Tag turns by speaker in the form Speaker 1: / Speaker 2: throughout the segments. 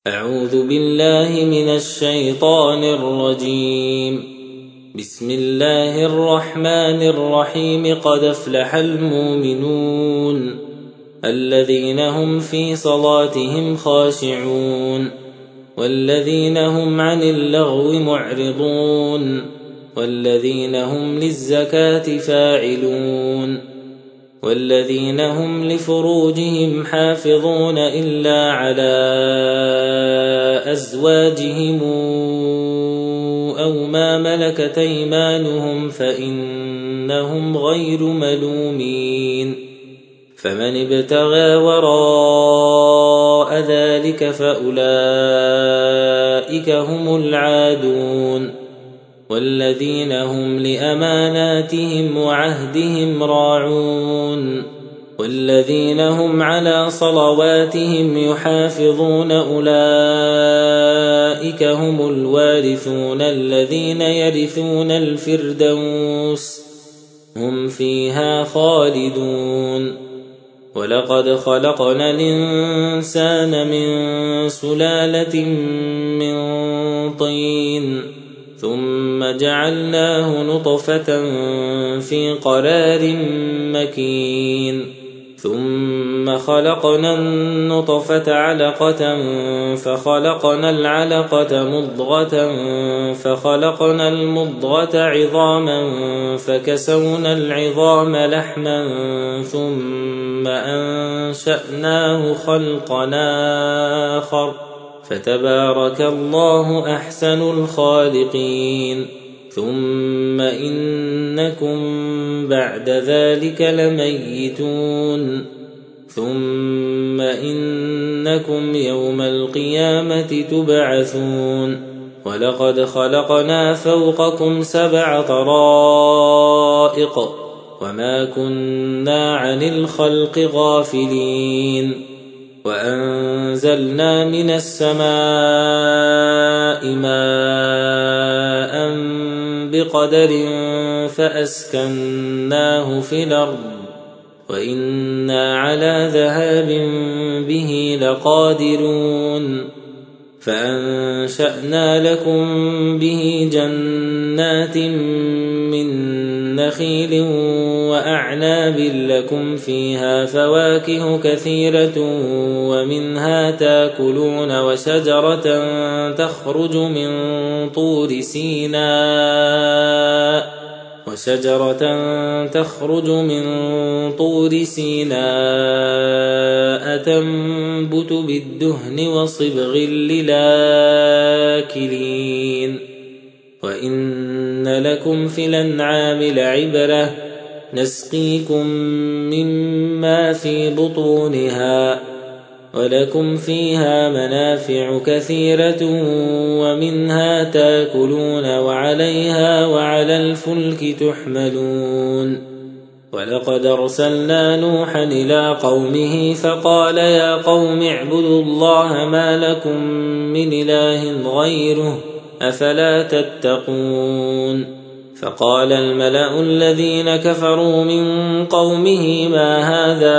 Speaker 1: أعوذ بالله من الشيطان الرجيم. بسم الله الرحمن الرحيم. قد أفلح المؤمنون الذين هم في صلاتهم خاشعون والذين هم عن اللغو معرضون والذين هم للزكاة فاعلون والذين هم لفروجهم حافظون إلا على أزواجهم أو ما ملكت أيمانهم فإنهم غير ملومين. فمن ابتغى وراء ذلك فأولئك هم العادون والذين هم لأماناتهم وعهدهم راعون والذين هم على صلواتهم يحافظون أولئك هم الوارثون الذين يرثون الفردوس هم فيها خالدون. ولقد خلقنا الإنسان من سلالة من طين ثم جعلناه نطفة في قرار مكين ثم خلقنا النطفة علقة فخلقنا العلقة مضغة فخلقنا المضغة عظاما فكسونا العظام لحما ثم أنشأناه خلقا آخر فتبارك الله أحسن الخالقين. ثم إنكم بعد ذلك لميتون ثم إنكم يوم القيامة تبعثون. ولقد خلقنا فوقكم 7 طرائق وما كنا عن الخلق غافلين. وأنزلنا من السماء ماء بقدر فأسكناه في الأرض وإنا على ذهاب به لقادرون. فأنشأنا لكم به جنات من نخيل وأعناب لكم فيها فواكه كثيرة ومنها تاكلون وشجرة تخرج من طور سيناء تنبت بالدهن وصبغ للآكلين. وإن لكم في الأنعام لعبرة نسقيكم مما في بطونها ولكم فيها منافع كثيرة ومنها تاكلون وعليها وعلى الفلك تحملون. ولقد أرسلنا نوحا إلى قومه فقال يا قوم اعبدوا الله ما لكم من إله غيره أفلا تتقون. فقال الملأ الذين كفروا من قومه ما هذا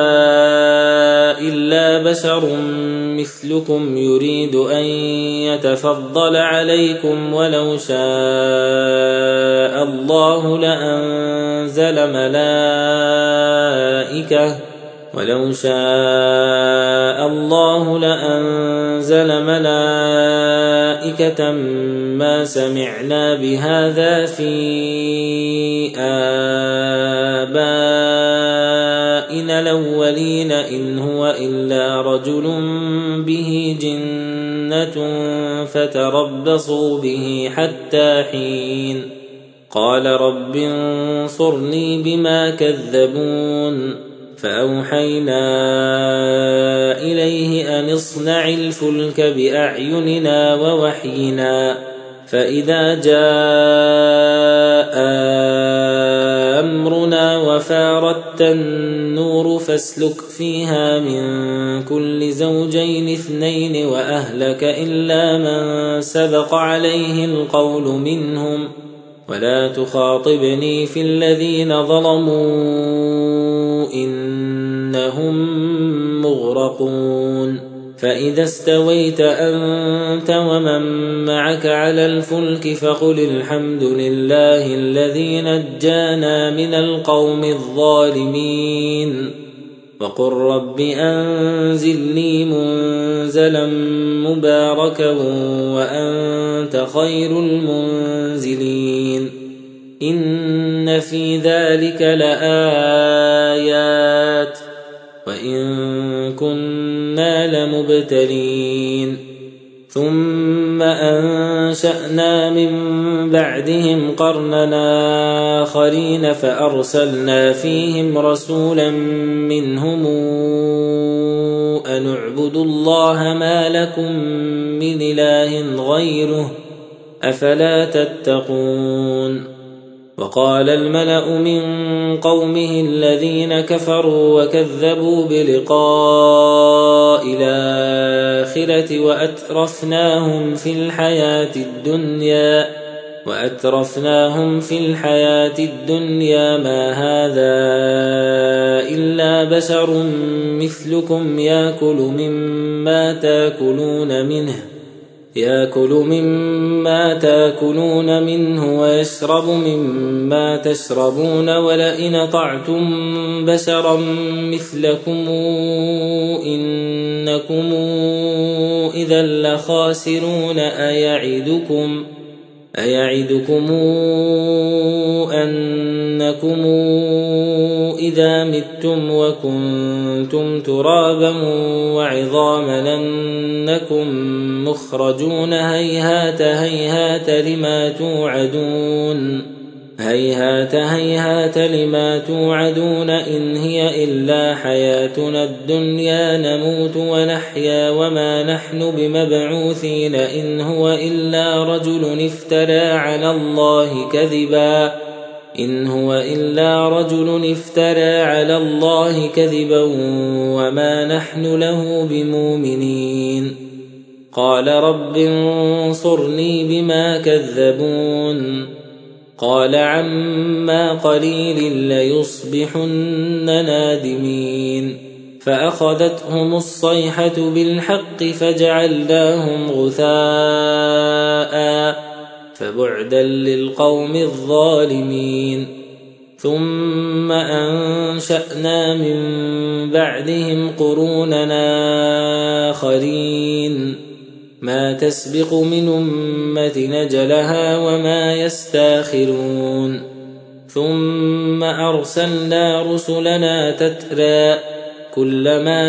Speaker 1: إلا بشر مثلكم يريد أن يتفضل عليكم ولو شاء الله لأنزل ملائكة ما سمعنا بهذا في آبائنا الأولين إن هو إلا رجل به جنة فتربصوا به حتى حين. قال رب انصرني بما كذبون. فأوحينا إليه أن اصنع الفلك بأعيننا ووحينا فإذا جاء أمرنا وفاردت النور فاسلك فيها من كل زوجين 2 وأهلك إلا من سبق عليه القول منهم ولا تخاطبني في الذين ظلموا إنهم مغرقون. فإذا استويت أنت ومن معك على الفلك فقل الحمد لله الذي نجانا من القوم الظالمين وقل رب أنزلني منزلا مباركا وأنت خير المنزلين إن في ذلك لآيات وإن كنا لمبتلين ثم أنشأنا من بعدهم قرننا آخرين فأرسلنا فيهم رسولا منهم أن اعبدوا الله ما لكم من إله غيره أفلا تتقون وقال الملأ من قومه الذين كفروا وكذبوا بلقاء الآخرة وأترفناهم في الحياة الدنيا ما هذا إلا بشر مثلكم يأكل مما تاكلون منه ويشرب مما تشربون ولئن أطعتم بشرا مثلكم إنكم إذا لخاسرون أيعدكم أنكم إذا متم وكنتم ترابا وعظاما أنكم مخرجون هيهات لما توعدون إن هي إلا حياتنا الدنيا نموت ونحيا وما نحن بمبعوثين إن هو إلا رجل افترى على الله كذبا وما نحن له بمؤمنين قال رب انصرني بما كذبون قال عما قليل ليصبحن نادمين فأخذتهم الصيحة بالحق فجعلناهم غثاء فبعدا للقوم الظالمين ثم أنشأنا من بعدهم قروننا آخرين ما تسبق من أمة نجلها وما يستاخرون ثم أرسلنا رسلنا تترى كلما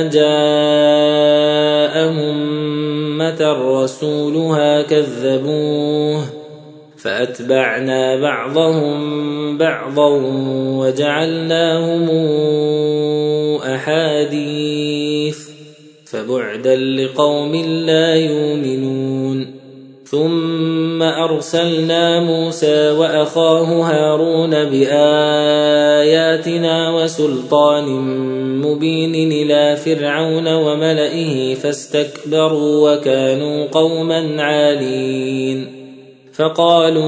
Speaker 1: جاء أمة رسولها كذبوه فأتبعنا بعضهم بعضا وجعلناهم أحاديث فبعدا لقوم لا يؤمنون ثم أرسلنا موسى وأخاه هارون بآياتنا وسلطان مبين إلى فرعون وملئه فاستكبروا وكانوا قوما عالين فقالوا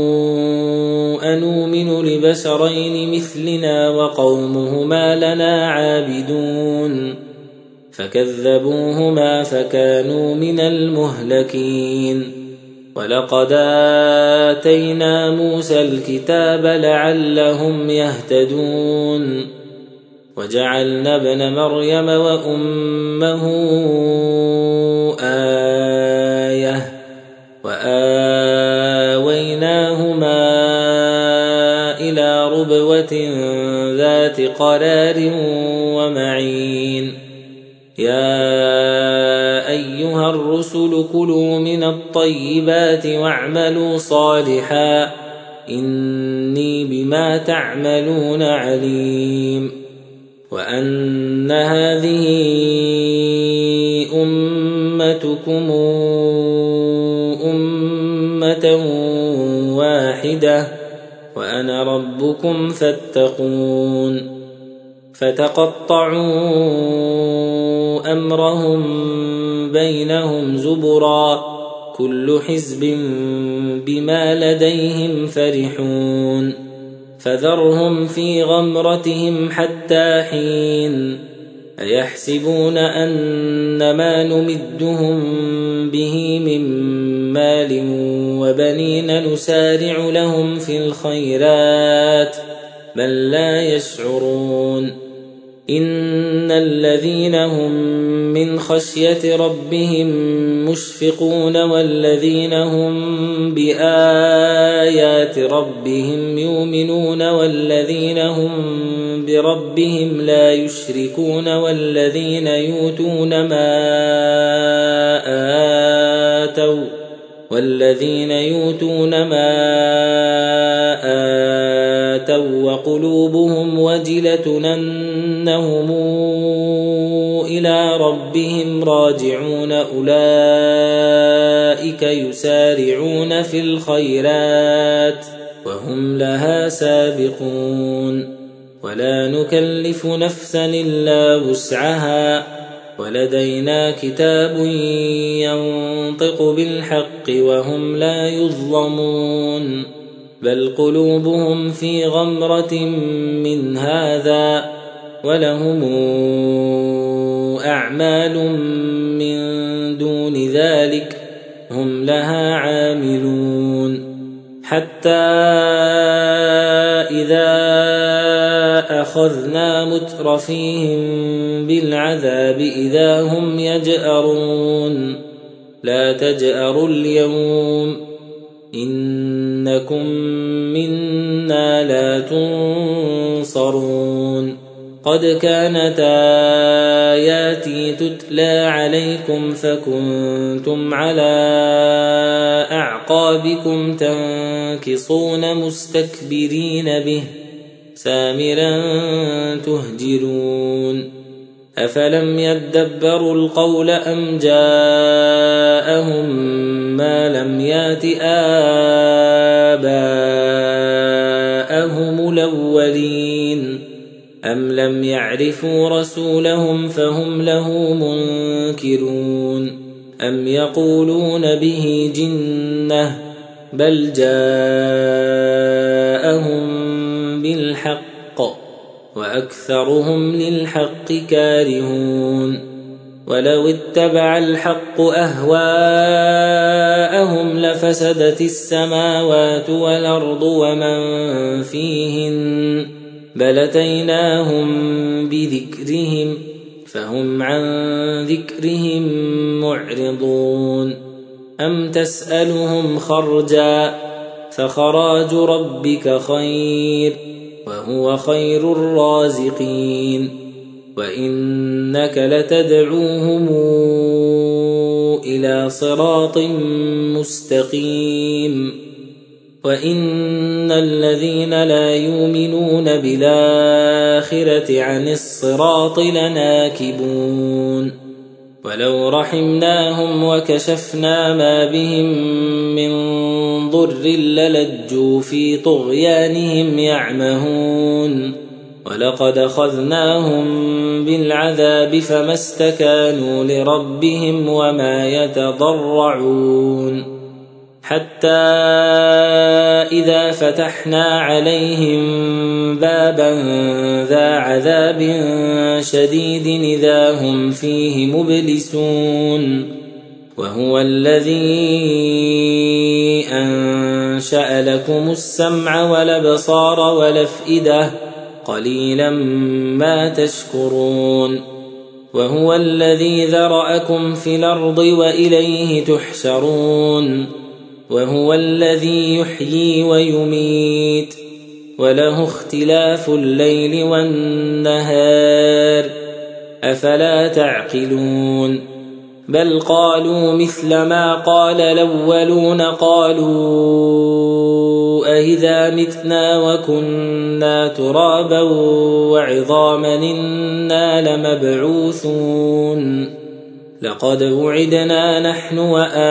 Speaker 1: أنؤمن لبشرين مثلنا وقومهما لنا عابدون فكذبوهما فكانوا من المهلكين ولقد آتينا موسى الكتاب لعلهم يهتدون وجعلنا ابن مريم وأمه آية وآويناهما إلى ربوة ذات قرار ومعين يا أيها الرسل كلوا من الطيبات واعملوا صالحا إني بما تعملون عليم وأن هذه أمتكم أمة واحدة وأنا ربكم فاتقون فتقطعوا أمرهم بينهم زبرا كل حزب بما لديهم فرحون فذرهم في غمرتهم حتى حين أيحسبون أن ما نمدهم به من مال وبنين نسارع لهم في الخيرات بل لا يشعرون إن الذين هم من خشية ربهم مشفقون والذين هم بآيات ربهم يؤمنون والذين هم بربهم لا يشركون والذين يؤتون ما آتوا وقلوبهم وجلة أنهم إلى ربهم راجعون أولئك يسارعون في الخيرات وهم لها سابقون ولا نكلف نفسا إلا وسعها ولدينا كتاب ينطق بالحق وهم لا يظلمون بل قلوبهم في غمرة من هذا ولهم أعمال من دون ذلك هم لها عاملون حتى إذا أخذنا مترفيهم بالعذاب إذا هم يجأرون لا تجأروا اليوم إنكم منا لا تنصرون قد كانت آياتي تتلى عليكم فكنتم على أعقابكم تنكصون مستكبرين به سامرا تهجرون أفلم يدبروا القول أم جاءهم ما لم يات آباءهم الأولين أم لم يعرفوا رسولهم فهم له منكرون أم يقولون به جنة بل جاءهم بالحق وأكثرهم للحق كارهون ولو اتبع الحق أهواءهم لفسدت السماوات والأرض ومن فيهن بل أتيناهم بذكرهم فهم عن ذكرهم معرضون أم تسألهم خرجا فخراج ربك خير وهو خير الرازقين وإنك لتدعوهم إلى صراط مستقيم وإن الذين لا يؤمنون بالآخرة عن الصراط لناكبون ولو رحمناهم وكشفنا ما بهم من ضر للجوا في طغيانهم يعمهون ولقد أخذناهم بالعذاب فما استكانوا لربهم وما يتضرعون حتى إذا فتحنا عليهم بابا ذا عذاب شديد إذا هم فيه مبلسون وهو الذي أنشأ لكم السمع والأبصار والأفئدة قليلا ما تشكرون وهو الذي ذرأكم في الأرض وإليه تحشرون وهو الذي يحيي ويميت وله اختلاف الليل والنهار أفلا تعقلون بل قالوا مثل ما قال الأولون قالوا أإذا متنا وكنا ترابا وعظاما إنا لمبعوثون لقد وعدنا نحن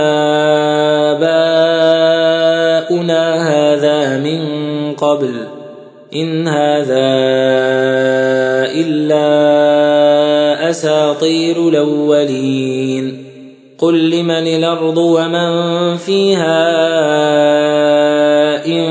Speaker 1: وآباؤنا هذا من قبل إن هذا إلا أساطير الأولين قل لمن الأرض ومن فيها إن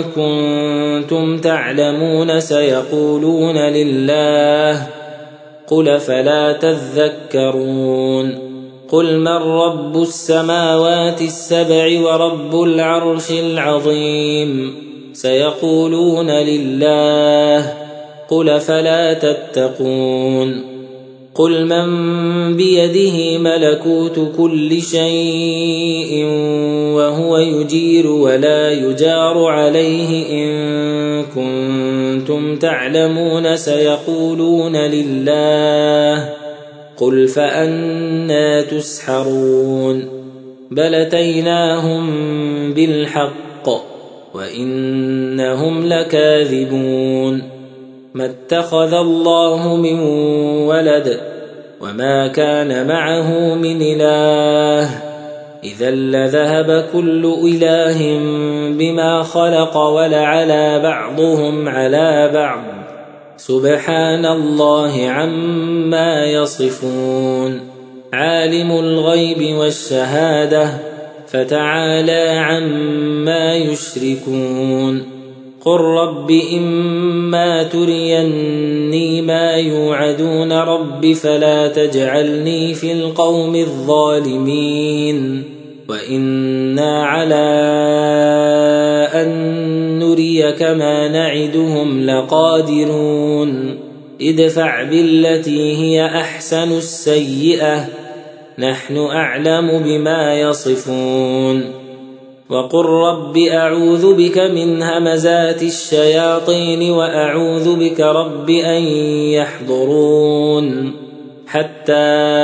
Speaker 1: كنتم تعلمون سيقولون لله قل فلا تذكرون قل من رب السماوات السبع ورب العرش العظيم سيقولون لله قل فلا تتقون قل من بيده ملكوت كل شيء وهو يجير ولا يجار عليه إن كنتم تعلمون سيقولون لله قل فأنى تسحرون بل أتيناهم بالحق وإنهم لكاذبون ما اتخذ الله من ولد وما كان معه من إله إذا لذهب كل إله بما خلق ولعلى بعضهم على بعض سبحان الله عما يصفون عالم الغيب والشهادة فتعالى عما يشركون قل رب إما تريني ما يوعدون رب فلا تجعلني في القوم الظالمين وإنا على أن نريك ما نعدهم لقادرون ادفع بالتي هي أحسن السيئة نحن أعلم بما يصفون وقل رب أعوذ بك من همزات الشياطين وأعوذ بك رب أن يحضرون حتى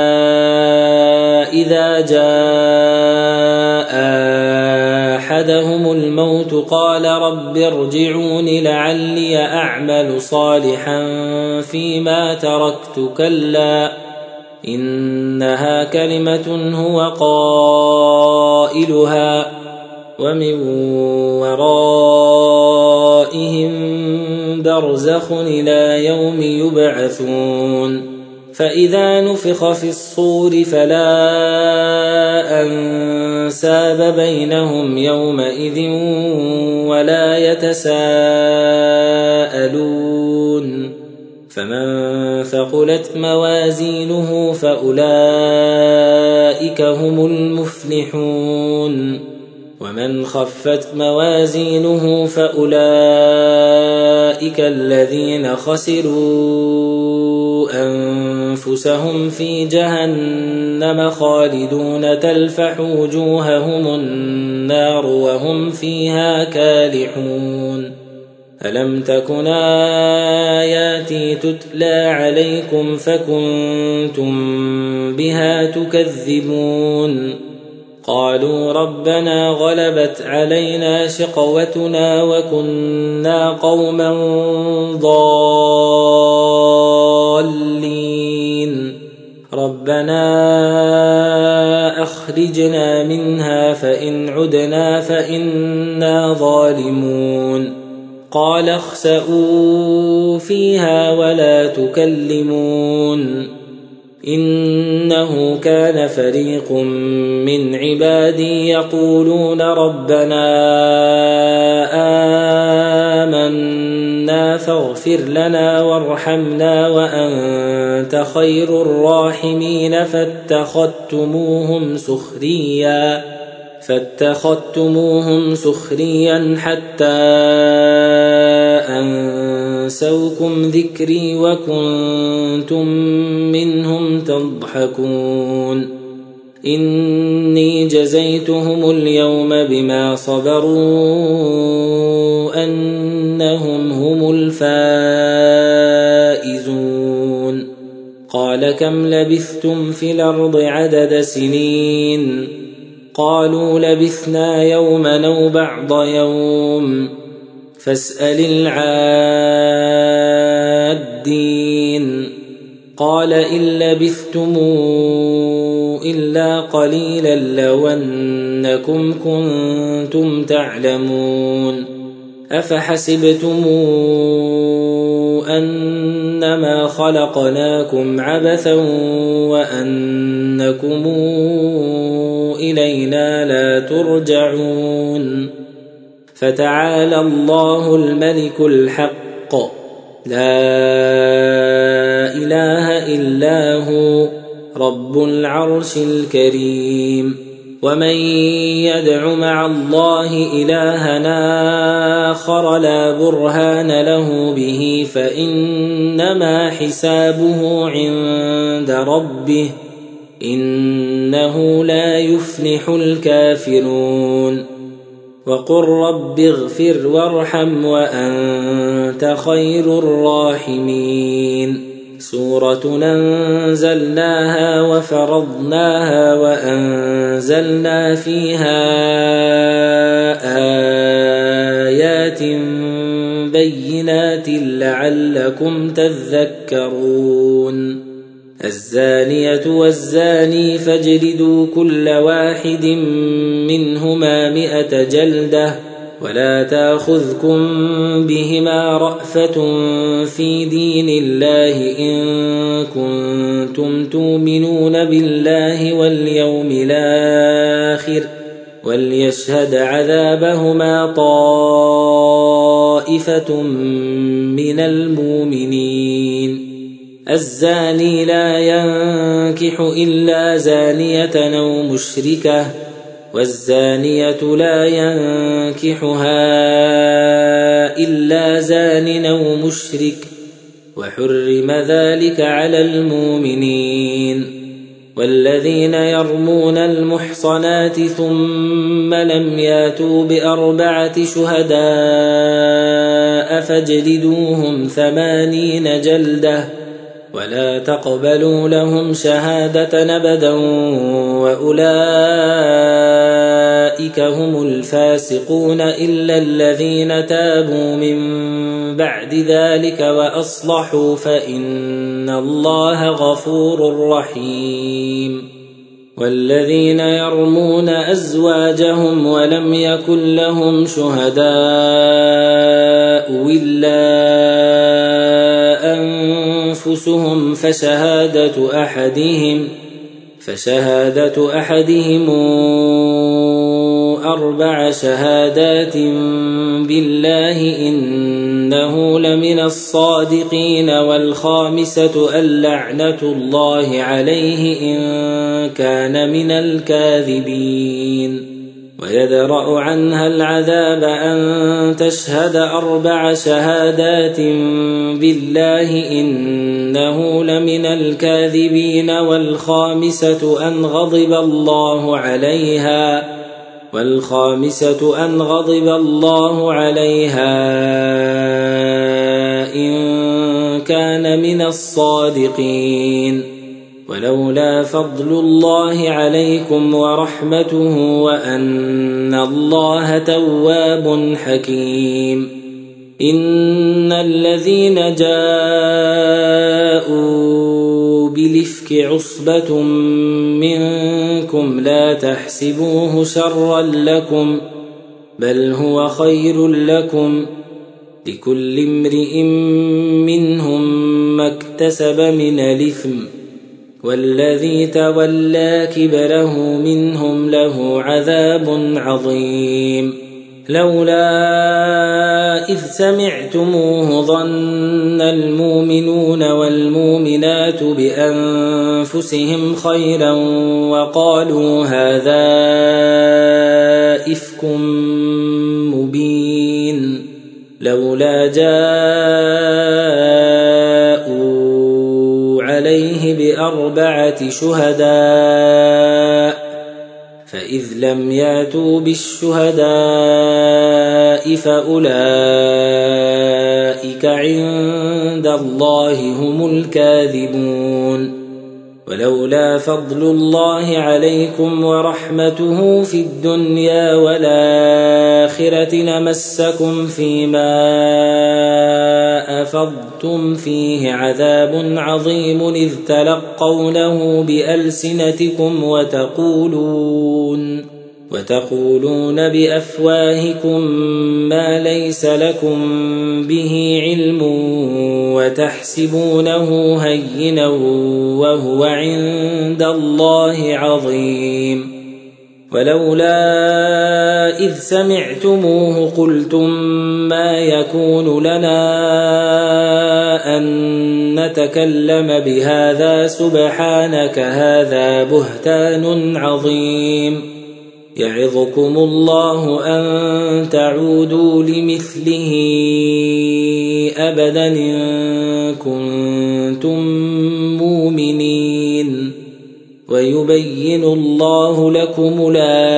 Speaker 1: إذا جاء أحدهم الموت قال رب ارجعون لعلي أعمل صالحا فيما تركت كلا إنها كلمة هو قائلها ومن ورائهم برزخ إلى يوم يبعثون فإذا نفخ في الصور فلا أنساب بينهم يومئذ ولا يتساءلون فمن ثقلت موازينه فأولئك هم المفلحون ومن خفت موازينه فأولئك الذين خسروا أنفسهم في جهنم خالدون تلفح وجوههم النار وهم فيها كالحون ألم تكن آياتي تتلى عليكم فكنتم بها تكذبون قالوا ربنا غلبت علينا شقوتنا وكنا قوما ضالين ربنا أخرجنا منها فإن عدنا فإنا ظالمون قال اخسئوا فيها ولا تكلمون إنه كان فريق من عبادي يقولون ربنا آمنا فاغفر لنا وارحمنا وأنت خير الراحمين فاتخذتموهم سخريا حتى أنسوكم ذكري وكنتم منهم تضحكون إني جزيتهم اليوم بما صبروا أنهم هم الفائزون قال كم لبثتم في الأرض عدد سنين قالوا لبثنا يوما أو بعض يوم فاسأل العادين قال إن لبثتم إلا قليلا لو أنكم كنتم تعلمون أفحسبتم أنما خلقناكم عبثا وأنكم إلينا لا ترجعون فتعالى الله الملك الحق لا إله إلا هو رب العرش الكريم. ومن يدع مع الله إلها آخر لا برهان له به فإنما حسابه عند ربه إنه لا يفلح الكافرون. وقل رب اغفر وارحم وأنت خير الراحمين. سورة أنزلناها وفرضناها وأنزلنا فيها آيات بينات لعلكم تذكرون. الزانية والزاني فاجلدوا كل واحد منهما 100 جلدة ولا تأخذكم بهما رأفة في دين الله إن كنتم تؤمنون بالله واليوم الآخر وليشهد عذابهما طائفة من المؤمنين. الزاني لا ينكح إلا زانية أو مشركة والزانية لا ينكحها إلا زان أو مشرك وحرم ذلك على المؤمنين. والذين يرمون المحصنات ثم لم ياتوا ب4 شهداء فاجلدوهم 80 جلدة ولا تقبلوا لهم شهادة أبدا وأولئك هم الفاسقون إلا الذين تابوا من بعد ذلك وأصلحوا فإن الله غفور رحيم. والذين يرمون أزواجهم ولم يكن لهم شهداء إلا أنفسهم فشهادة أحدهم 4 شهادات بالله إنه لمن الصادقين. والخامسة اللعنة الله عليه إن كان من الكاذبين. ويدرأ عنها العذاب أن تشهد 4 شهادات بالله إنه لمن الكاذبين. والخامسة أن غضب الله عليها إن كان من الصادقين. ولولا فضل الله عليكم ورحمته وأن الله تواب حكيم. إن الذين جاءوا بالإفك عصبة منكم لا تحسبوه شرا لكم بل هو خير لكم لكل امرئ منهم ما اكتسب من الإثم والذي تولى كبره منهم له عذاب عظيم. لولا إذ سمعتموه ظن المؤمنون والمؤمنات بأنفسهم خيرا وقالوا هذا إفك مبين. لولا جاءوا عليه ب4 شهداء فإذ لم ياتوا بالشهداء فأولئك عند الله هم الكاذبون. ولولا فضل الله عليكم ورحمته في الدنيا والآخرة لمسكم فيما أفضتم فيه عذاب عظيم إذ تلقونه بألسنتكم وتقولون بأفواهكم ما ليس لكم به علم وتحسبونه هينا وهو عند الله عظيم. ولولا إذ سمعتموه قلتم ما يكون لنا أن نتكلم بهذا سبحانك هذا بهتان عظيم يعظكم الله أن تعودوا لمثله أبدا إن كنتم مؤمنين ويبين الله لكم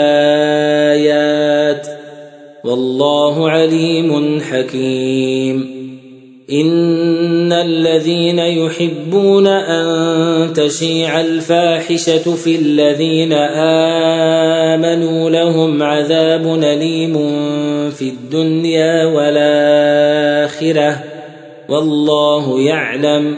Speaker 1: الآيات والله عليم حكيم إن الذين يحبون أن تشيع الفاحشة في الذين آمنوا لهم عذاب أليم في الدنيا والآخرة والله يعلم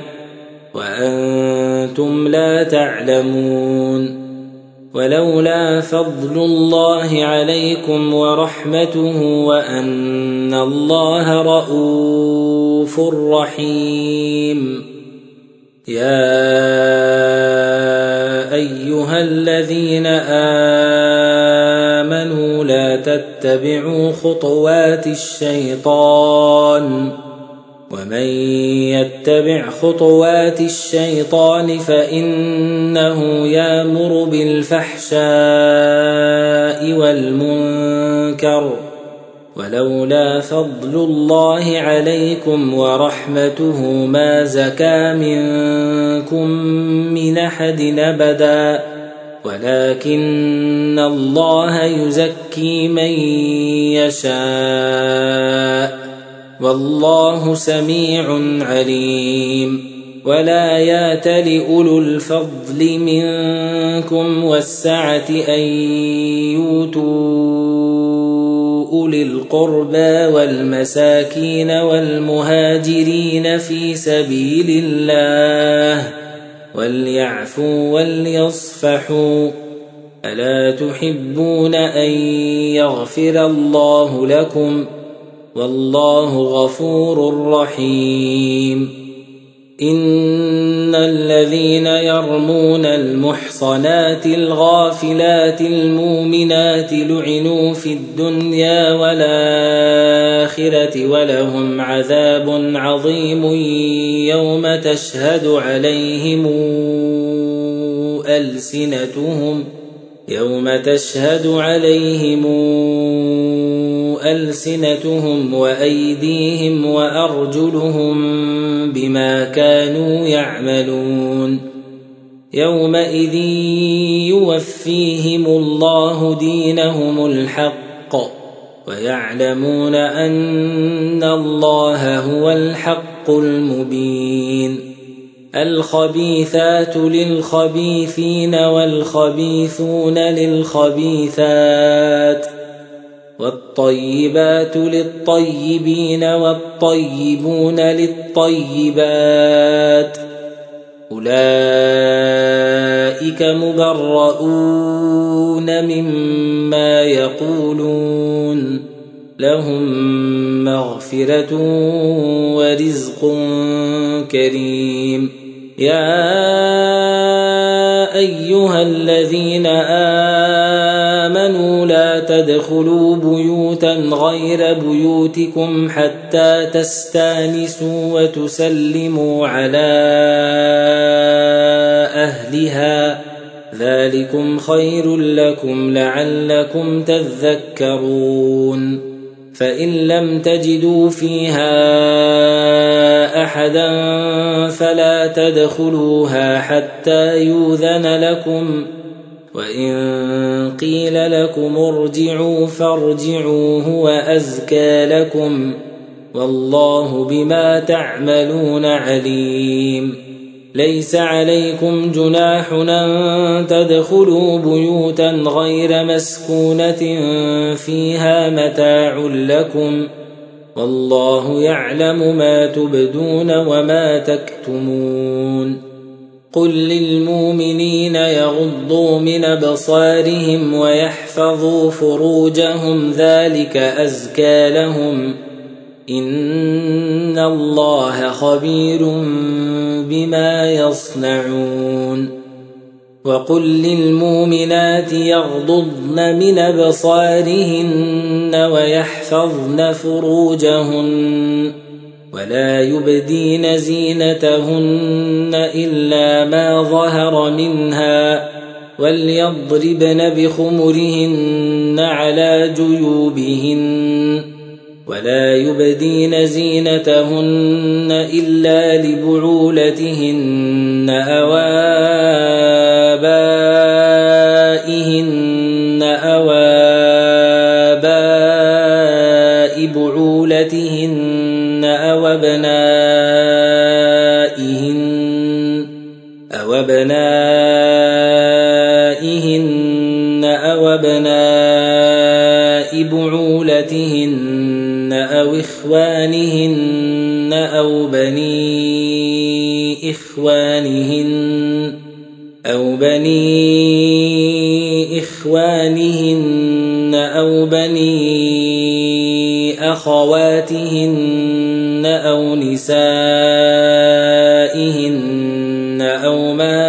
Speaker 1: وأنتم لا تعلمون ولولا فضل الله عليكم ورحمته وأن الله رؤوف رحيم يا أيها الذين آمنوا لا تتبعوا خطوات الشيطان ومن يتبع خطوات الشيطان فإنه يأمر بالفحشاء والمنكر ولولا فضل الله عليكم ورحمته ما زكى منكم من أحد أبدا ولكن الله يزكي من يشاء والله سميع عليم ولا يأتل أولو الفضل منكم والسعة أن يؤتوا أولي القربى والمساكين والمهاجرين في سبيل الله وليعفوا وليصفحوا ألا تحبون أن يغفر الله لكم والله غفور رحيم إن الذين يرمون المحصنات الغافلات المؤمنات لعنوا في الدنيا والآخرة ولهم عذاب عظيم يوم تشهد عليهم ألسنتهم وأيديهم وأرجلهم بما كانوا يعملون يومئذ يوفيهم الله دينهم الحق ويعلمون أن الله هو الحق المبين الخبيثات للخبيثين والخبيثون للخبيثات والطيبات للطيبين والطيبون للطيبات أولئك مبرؤون مما يقولون لهم مغفرة ورزق كريم يا أيها الذين آمنوا لا تدخلوا بيوتا غير بيوتكم حتى تستانسوا وتسلموا على أهلها ذلكم خير لكم لعلكم تذكرون فإن لم تجدوا فيها أحدا فلا تدخلوها حتى يؤذن لكم وإن قيل لكم ارجعوا فارجعوا هو أزكى لكم والله بما تعملون عليم ليس عليكم جناح أن تدخلوا بيوتا غير مسكونة فيها متاع لكم والله يعلم ما تبدون وما تكتمون قل للمؤمنين يغضوا من أبصارهم ويحفظوا فروجهم ذلك أزكى لهم إن الله خبير بما يصنعون وقل للمؤمنات يغضضن من أبصارهن ويحفظن فروجهن ولا يبدين زينتهن إلا ما ظهر منها وليضربن بخمرهن على جيوبهن ولا يبدين زينتهن إلا لبعولتهن أو آبائهن أو آباء بعولتهن أو أبنائهن أو بعولتهن أو إخوانهن أو بني إخوانهن أو بني أخواتهن أو نسائهن أو ما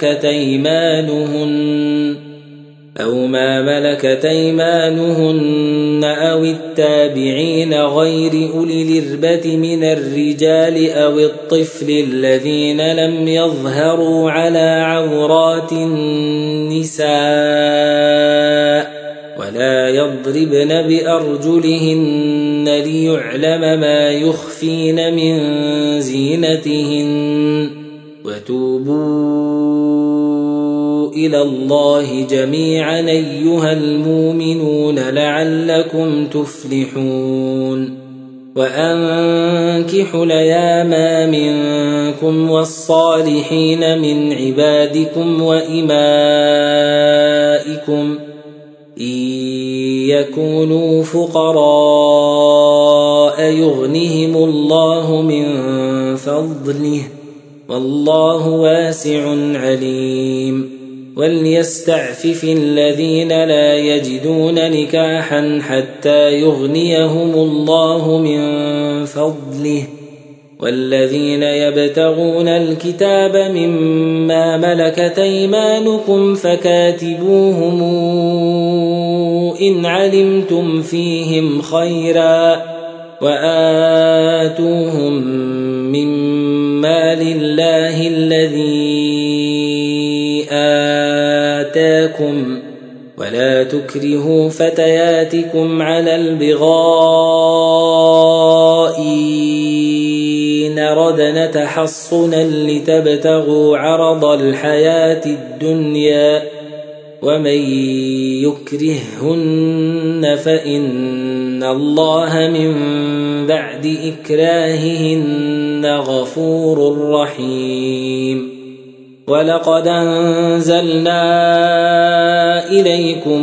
Speaker 1: ملكت أيمانهن أو التابعين غير أولي الإربة من الرجال أو الطفل الذين لم يظهروا على عورات النساء ولا يضربن بأرجلهن ليعلم ما يخفين من زينتهن وتوبوا إلى الله جميعا أيها المؤمنون لعلكم تفلحون وأنكحوا الأيام منكم والصالحين من عبادكم وإمائكم إن يكونوا فقراء يغنهم الله من فضله والله واسع عليم وليستعفف الذين لا يجدون نكاحا حتى يغنيهم الله من فضله والذين يبتغون الكتاب مما ملكت أيمانكم فكاتبوهم إن علمتم فيهم خيرا وآتوهم مما لله الذي آتاكم ولا تكرهوا فتياتكم على البغاء إن أردنا تحصنا لتبتغوا عرض الحياة الدنيا ومن يكرههن فإن الله من بعد إكراههن غفور رحيم ولقد أنزلنا إليكم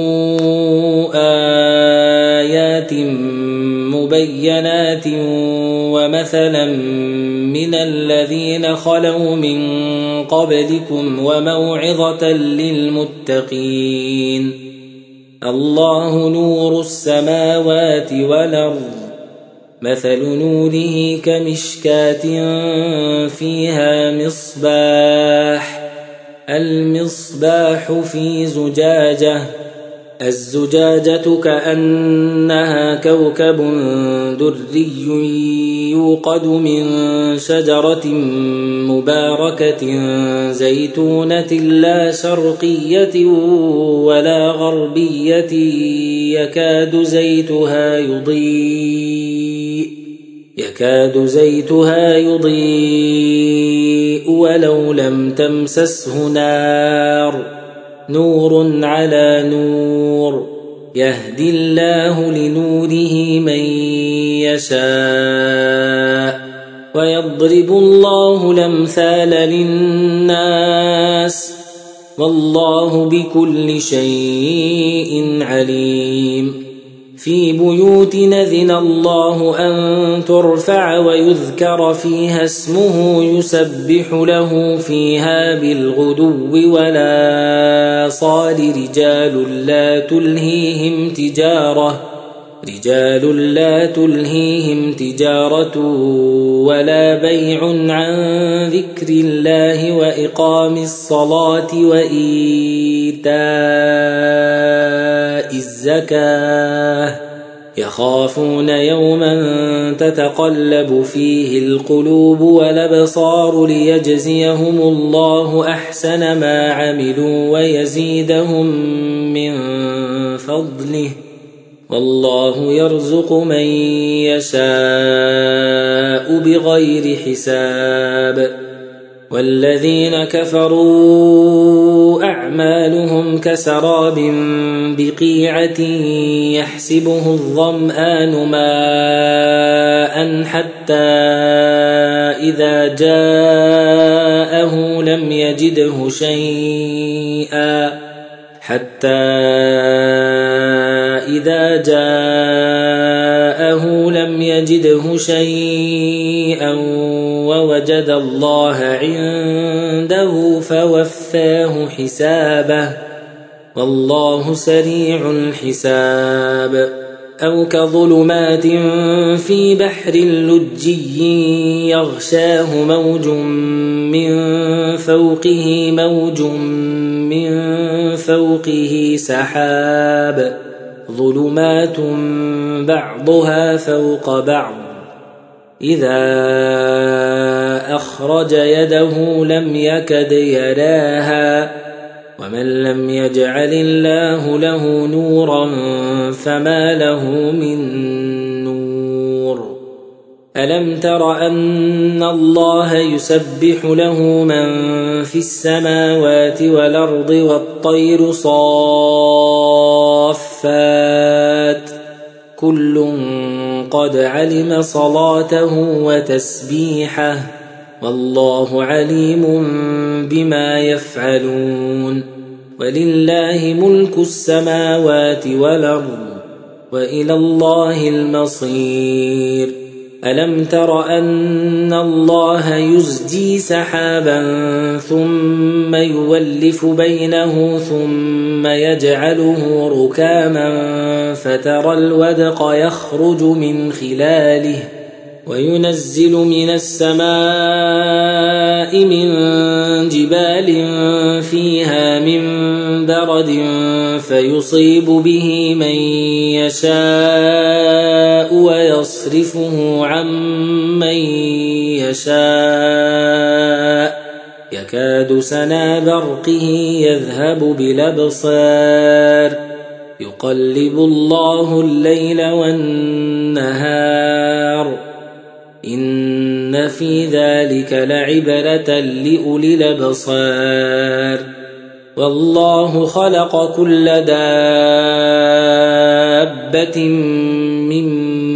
Speaker 1: آيات مبينات ومثلا من الذين خلوا من قبلكم وموعظة للمتقين الله نور السماوات والأرض مثل نوره كمشكاة فيها مصباح المصباح في زجاجة الزجاجة كأنها كوكب دري يوقد من شجرة مباركة زيتونة لا شرقية ولا غربية يكاد زيتها يضيء ولو لم تمسسه نور على نور يهدي الله لنوره من يشاء ويضرب الله الأمثال للناس والله بكل شيء عليم في بيوت نذن الله أن ترفع ويذكر فيها اسمه يسبح له فيها بالغدو ولا صال رجال لا رجال لا تلهيهم تجارة ولا بيع عن ذكر الله وإقام الصلاة وإيتاء الزكاة يخافون يوما تتقلب فيه القلوب والأبصار ليجزيهم الله أحسن ما عملوا ويزيدهم من فضله والله يرزق من يشاء بغير حساب والذين كفروا أعمالهم كسراب بقيعة يحسبه الظمآن ماء حتى إذا جاءه لم يجده شيئا ووجد الله عنده فوفاه حسابه والله سريع الحساب أو كظلمات في بحر لجي يغشاه موج من فوقه سحاب ظلمات بعضها فوق بعض إذا أخرج يده لم يكد يراها ومن لم يجعل الله له نورا فما له من نور ألم تر أن الله يسبح له من في السماوات والأرض والطير صافات كل قد علم صلاته وتسبيحه والله عليم بما يفعلون ولله ملك السماوات والأرض وإلى الله المصير ألم تر أن الله يزجي سحابا ثم يولف بينه ثم يجعله ركاما فترى الودق يخرج من خلاله وينزل من السماء من جبال فيها من برد فيصيب به من يشاء ويصرفه عن من يشاء يكاد سنا برقه يذهب بالأبصار يقلب الله الليل والنهار إن في ذلك لعبرة لأولي الأبصار والله خلق كل دابة من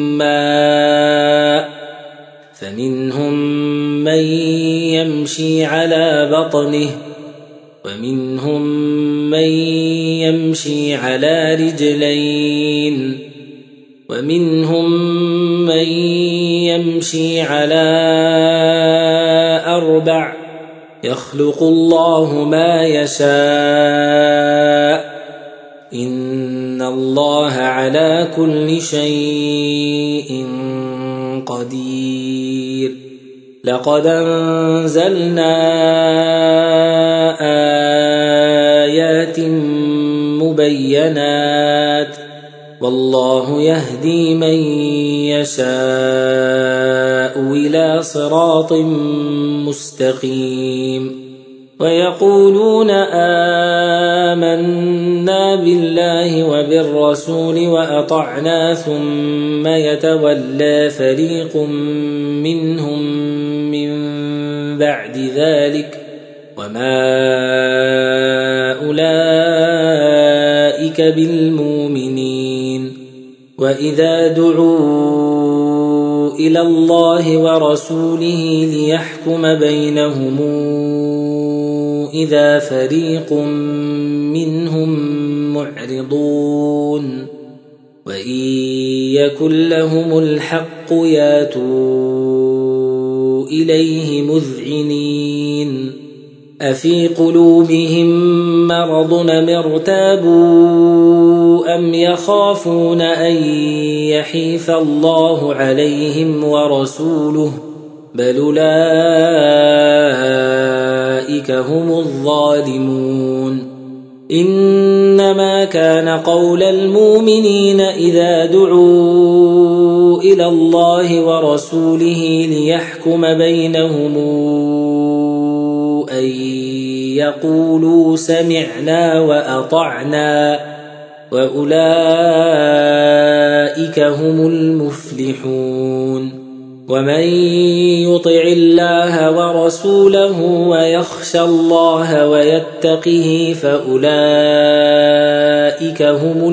Speaker 1: ماء فمنهم من يمشي على بطنه ومنهم من يمشي على رجلين ومنهم من يمشي على أربع يخلق الله ما يشاء إن الله على كل شيء قدير لقد أنزلنا آيات مبينات والله يهدي من يشاء إلى صراط مستقيم ويقولون آمنا بالله وبالرسول وأطعنا ثم يتولى فريق منهم من بعد ذلك وما أولئك بالمؤمنين وإذا دعوا إلى الله ورسوله ليحكم بينهم إذا فريق منهم معرضون وإن يكن لهم الحق ياتوا إليه مذعنين أفي قلوبهم مرض أم ارتابوا أم يخافون أن يحيف الله عليهم ورسوله بل أولئك هم الظالمون إنما كان قول المؤمنين إذا دعوا إلى الله ورسوله ليحكم بينهم أن يقولوا سمعنا وأطعنا وأولئك هم المفلحون ومن يطع الله ورسوله ويخشى الله ويتقه فأولئك هم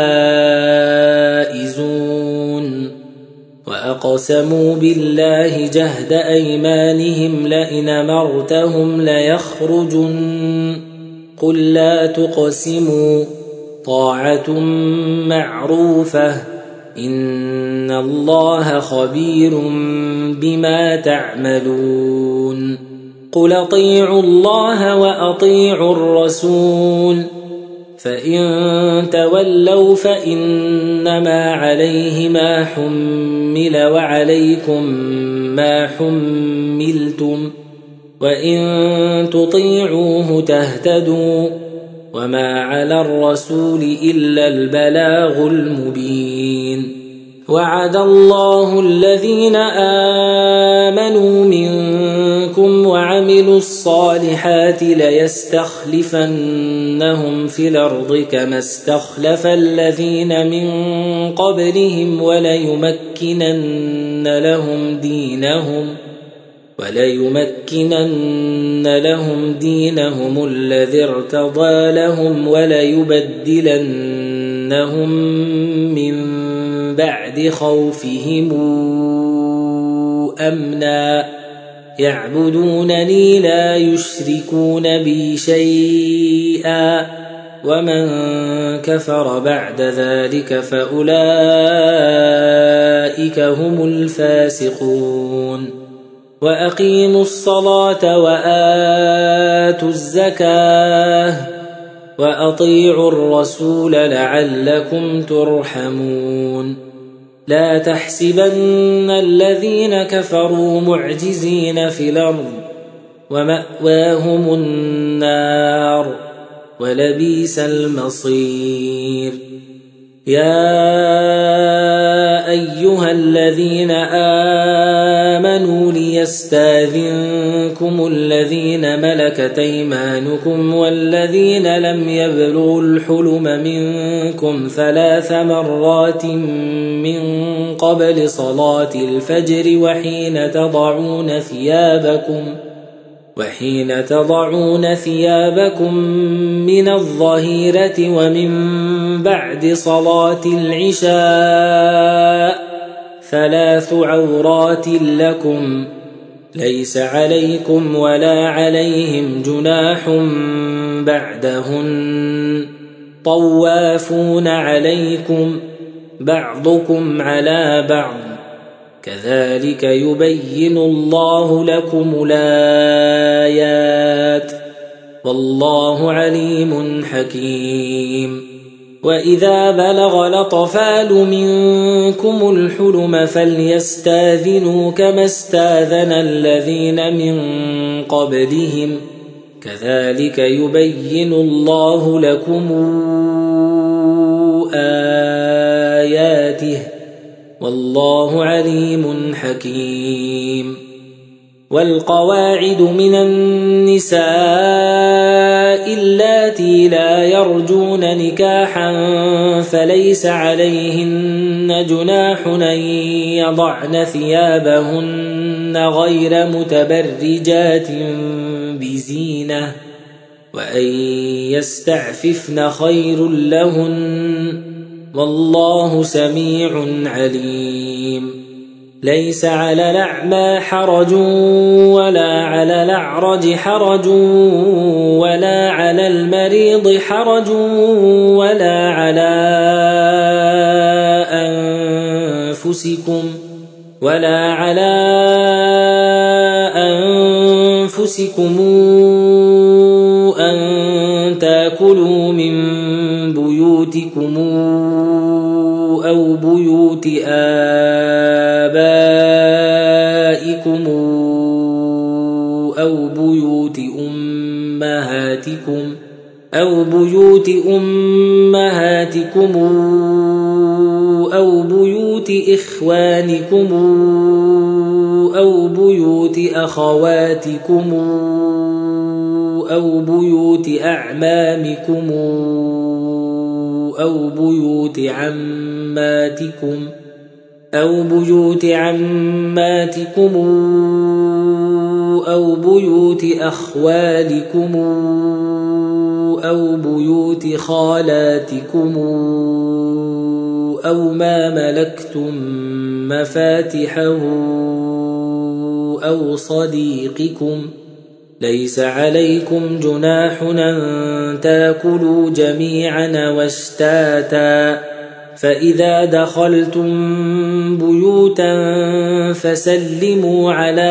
Speaker 1: الفائزون وأقسموا بالله جهد أيمانهم لئن أمرتهم ليخرجن قل لا تقسموا طاعة معروفة إن الله خبير بما تعملون قل أطيعوا الله وأطيعوا الرسول فإن تولوا فإنما عليه ما حمل وعليكم ما حملتم وإن تطيعوه تهتدوا وما على الرسول إلا البلاغ المبين وعد الله الذين آمنوا منكم وعملوا الصالحات ليستخلفنهم في الأرض كما استخلف الذين من قبلهم وليمكنن لهم دينهم الذي ارتضى لهم وليبدلنهم من بعد خوفهم أمنا يعبدونني لا يشركون بي شيئا ومن كفر بعد ذلك فأولئك هم الفاسقون وأقيموا الصلاة وآتوا الزكاة وأطيعوا الرسول لعلكم ترحمون لا تحسبن الذين كفروا معجزين في الأرض ومأواهم النار ولبئس المصير يا أيها الذين آمنوا ليستاذنكم الذين ملكت أيمانكم والذين لم يبلغوا الحلم منكم 3 مرات من قبل صلاة الفجر وحين تضعون ثيابكم من الظهيرة ومن بعد صلاة العشاء 3 عورات لكم ليس عليكم ولا عليهم جناح بعدهن طوافون عليكم بعضكم على بعض كذلك يبين الله لكم الآيات والله عليم حكيم وإذا بلغ الأطفال منكم الحلم فليستاذنوا كما استاذن الذين من قبلهم كذلك يبين الله لكم آياته والله عليم حكيم والقواعد من النساء اللاتي لا يرجون نكاحا فليس عليهن جناح أن يضعن ثيابهن غير متبرجات بزينة وأن يستعففن خير لهن والله سميع عليم ليس على الأعمى حرج ولا على الأعرج حرج ولا على المريض حرج ولا على أنفسكم تاكلوا من بيوتكم أو بيوت آبائكم أو بيوت أمهاتكم أو بيوت إخوانكم أو بيوت أخواتكم أو بيوت أعمامكم أو بيوت عماتكم أو بيوت أخوالكم أو بيوت خالاتكم أو ما ملكتم مفاتحه أو صديقكم. ليس عليكم جناح أن تاكلوا جميعا واشتاتا، فإذا دخلتم بيوتا فسلموا على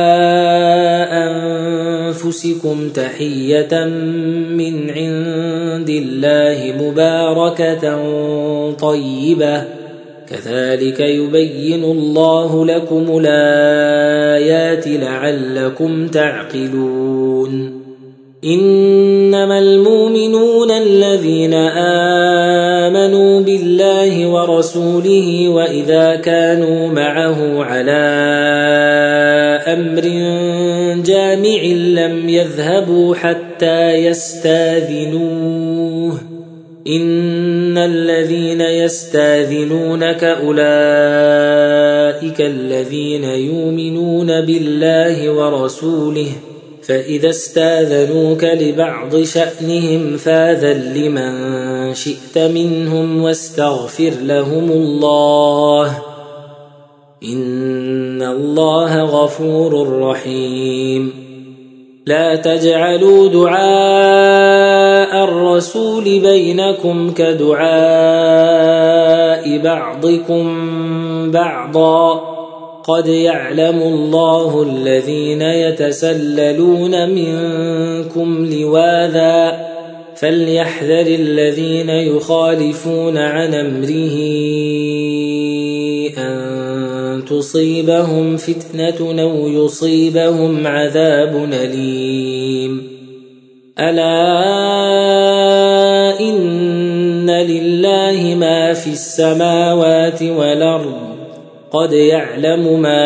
Speaker 1: أنفسكم تحية من عند الله مباركة طيبة، كذلك يبين الله لكم الآيات لعلكم تعقلون. إنما المؤمنون الذين آمنوا بالله ورسوله وإذا كانوا معه على أمر جامع لم يذهبوا حتى يستاذنوه. إن الذين يستاذنونك أولئك الذين يؤمنون بالله ورسوله، فإذا استاذنوك لبعض شأنهم فاذن لمن شئت منهم واستغفر لهم الله، إن الله غفور رحيم. لا تجعلوا دعاء الرسول بينكم كدعاء بعضكم بعضا، قد يعلم الله الذين يتسللون منكم لواذا، فليحذر الذين يخالفون عن أمره أن تصيبهم فتنة أو يصيبهم عذاب أليم. ألا إن لله ما في السماوات والأرض، قد يعلم ما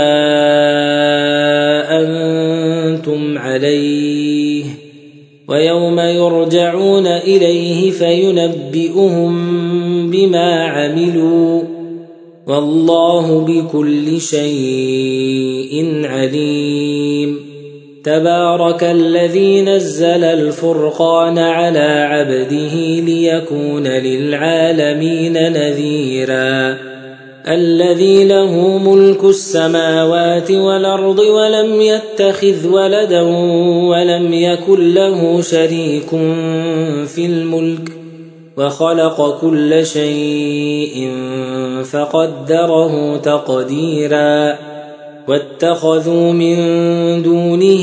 Speaker 1: أنتم عليه، ويوم يرجعون إليه فينبئهم بما عملوا، والله بكل شيء عليم. تبارك الذي نزل الفرقان على عبده ليكون للعالمين نذيرا، الذي له ملك السماوات والأرض ولم يتخذ ولدا ولم يكن له شريك في الملك، وخلق كل شيء فقدره تقديرا. واتخذوا من دونه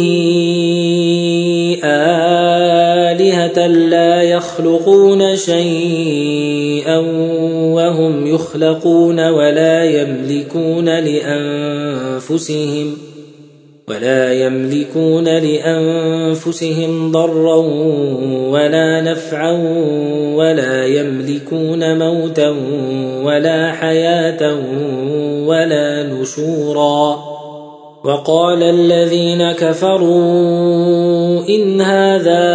Speaker 1: آلهة لا يخلقون شيئا وهم يخلقون ولا يملكون لأنفسهم ضرا ولا نفعا ولا يملكون موتا ولا حياة ولا نشورا. وقال الذين كفروا إن هذا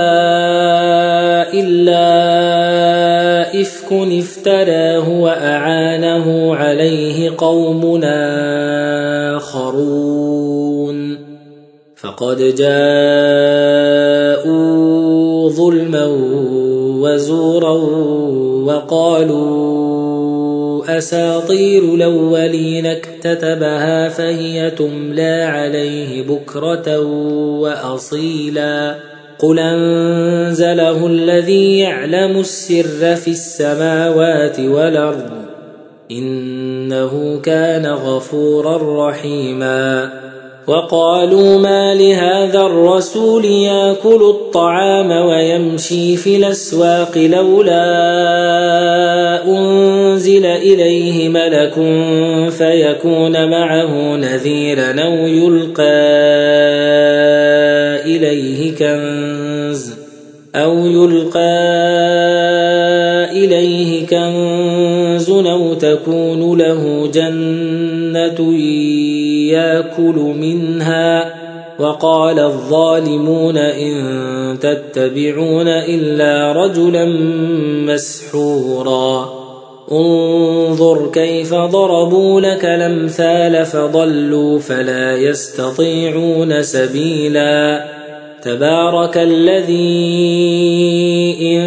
Speaker 1: إلا إفك افتراه وأعانه عليه قوم آخرون، فقد جاءوا ظلما وزورا وقالوا أساطير الأولين اكتتبها فهي تملى عليه بكرة وأصيلا. قل أنزله الذي يعلم السر في السماوات والأرض، إنه كان غفورا رحيما. وقالوا ما لهذا الرسول يأكل الطعام ويمشي في الأسواق لولا أنزل إليه ملك فيكون معه نذيرا أو يلقى إليه كنز أو تكون له جنة يأكل منها وقال الظالمون إن تتبعون إلا رجلا مسحورا انظر كيف ضربوا لك الأمثال فضلوا فلا يستطيعون سبيلا تبارك الذي إن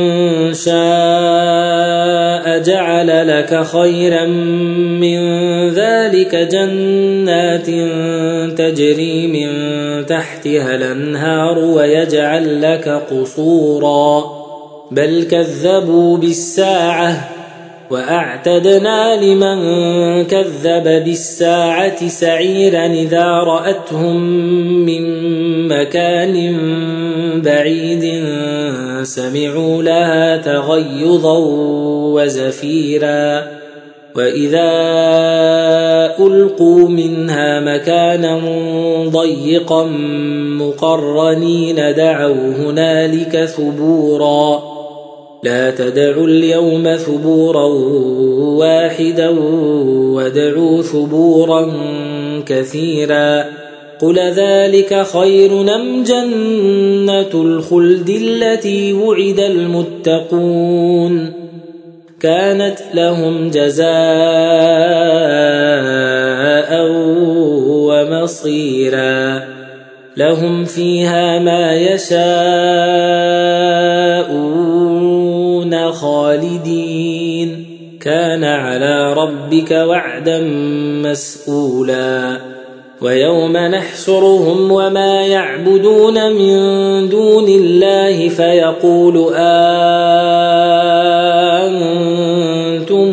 Speaker 1: شاء جعل لك خيرا من ذلك جنات تجري من تحتها الأنهار ويجعل لك قصورا بل كذبوا بالساعة وأعتدنا لمن كذب بالساعة سعيرا إذا رأتهم من مكان بعيد سمعوا لها تغيظا وزفيرا وإذا ألقوا منها مكانا ضيقا مقرنين دعوا هنالك ثبورا لا تدعوا اليوم ثبورا واحدا وادعوا ثبورا كثيرا قل ذلك خير أم جنة الخلد التي وعد المتقون كانت لهم جزاء ومصيرا لهم فيها ما يشاءون خالدين كان على ربك وعدا مسئولا ويوم نحشرهم وما يعبدون من دون الله فيقول أنتم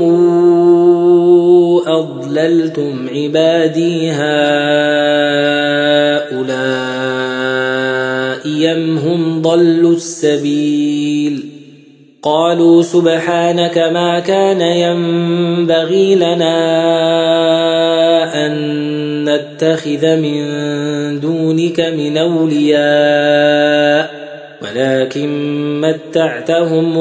Speaker 1: أضللتم عبادي هؤلاء أم هم ضلوا السبيل قالوا سبحانك ما كان ينبغي لنا أن نتخذ من دونك من أولياء ولكن متعتهم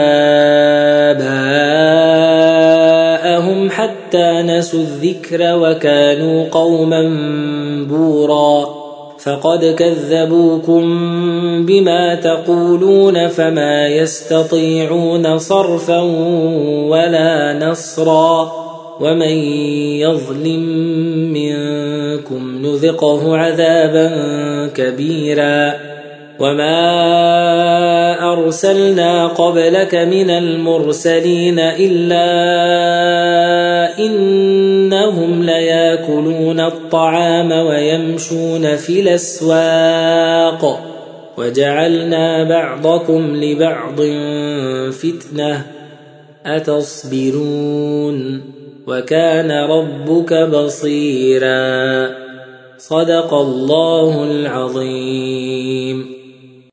Speaker 1: وآباءهم حتى نسوا الذكر وكانوا قوما بورا فقد كذبوكم بما تقولون فما يستطيعون صرفا ولا نصرا ومن يظلم منكم نذقه عذابا كبيرا وما أرسلنا قبلك من المرسلين إلا إنهم ليأكلون الطعام ويمشون في الأسواق وجعلنا بعضكم لبعض فتنة أتصبرون وكان ربك بصيرا صدق الله العظيم.